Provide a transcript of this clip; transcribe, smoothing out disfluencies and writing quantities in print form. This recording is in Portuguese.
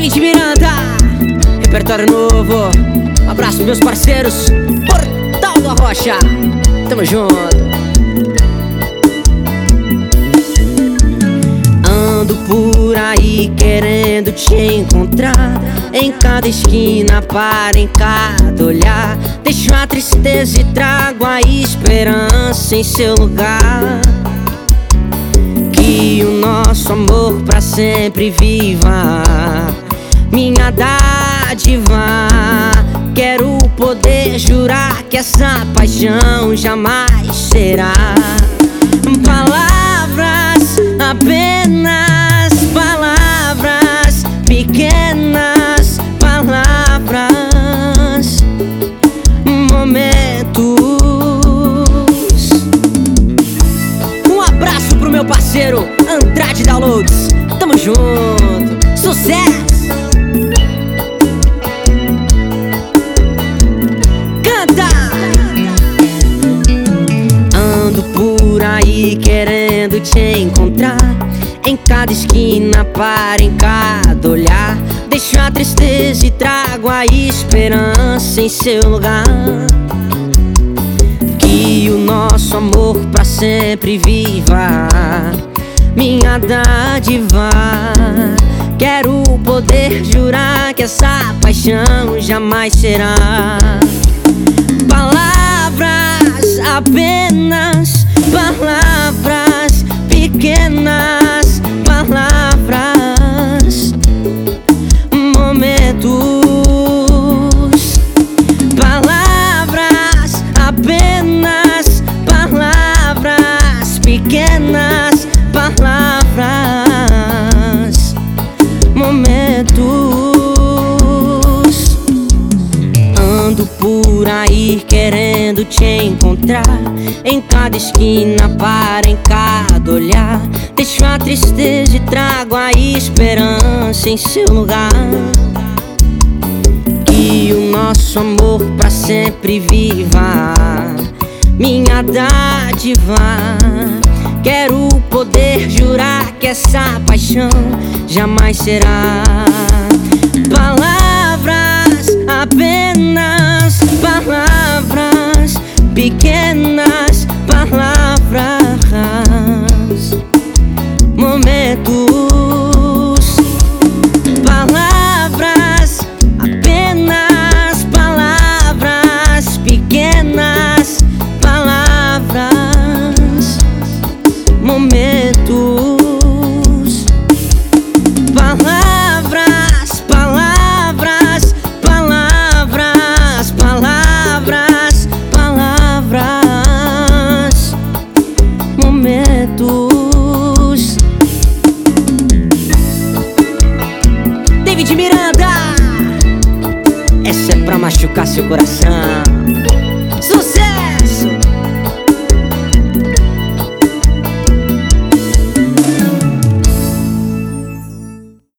David Miranda, repertório novo. Um abraço pros meus parceiros, Portal do Arrocha. Tamo junto. Ando por aí querendo te encontrar, em cada esquina, para em cada olhar. Deixo a tristeza e trago a esperança em seu lugar. Que o nosso amor pra sempre viva, minha dádiva. Quero poder jurar que essa paixão jamais será palavras, apenas palavras, pequenas palavras, momentos. Um abraço pro meu parceiro Andrade Downloads. Tamo junto, sucesso! Querendo te encontrar, em cada esquina, para em cada olhar. Deixo a tristeza e trago a esperança em seu lugar. Que o nosso amor pra sempre viva, minha dádiva. Quero poder jurar que essa paixão jamais será palavras, apenas palavras, pequenas palavras, momentos. Palavras, apenas palavras, pequenas palavras, momentos. Ando por aí querendo te encontrar, em cada esquina, para em cada olhar. Deixo a tristeza e trago a esperança em seu lugar. Que o nosso amor pra sempre viva, minha dádiva. Quero poder jurar que essa paixão jamais será palavras, apenas palavras, pequenas palavras, momentos. Palavras, apenas palavras, pequenas palavras, momentos. Palavras, palavras, palavras, palavras, palavras, momentos. David Miranda, essa é pra machucar seu coração.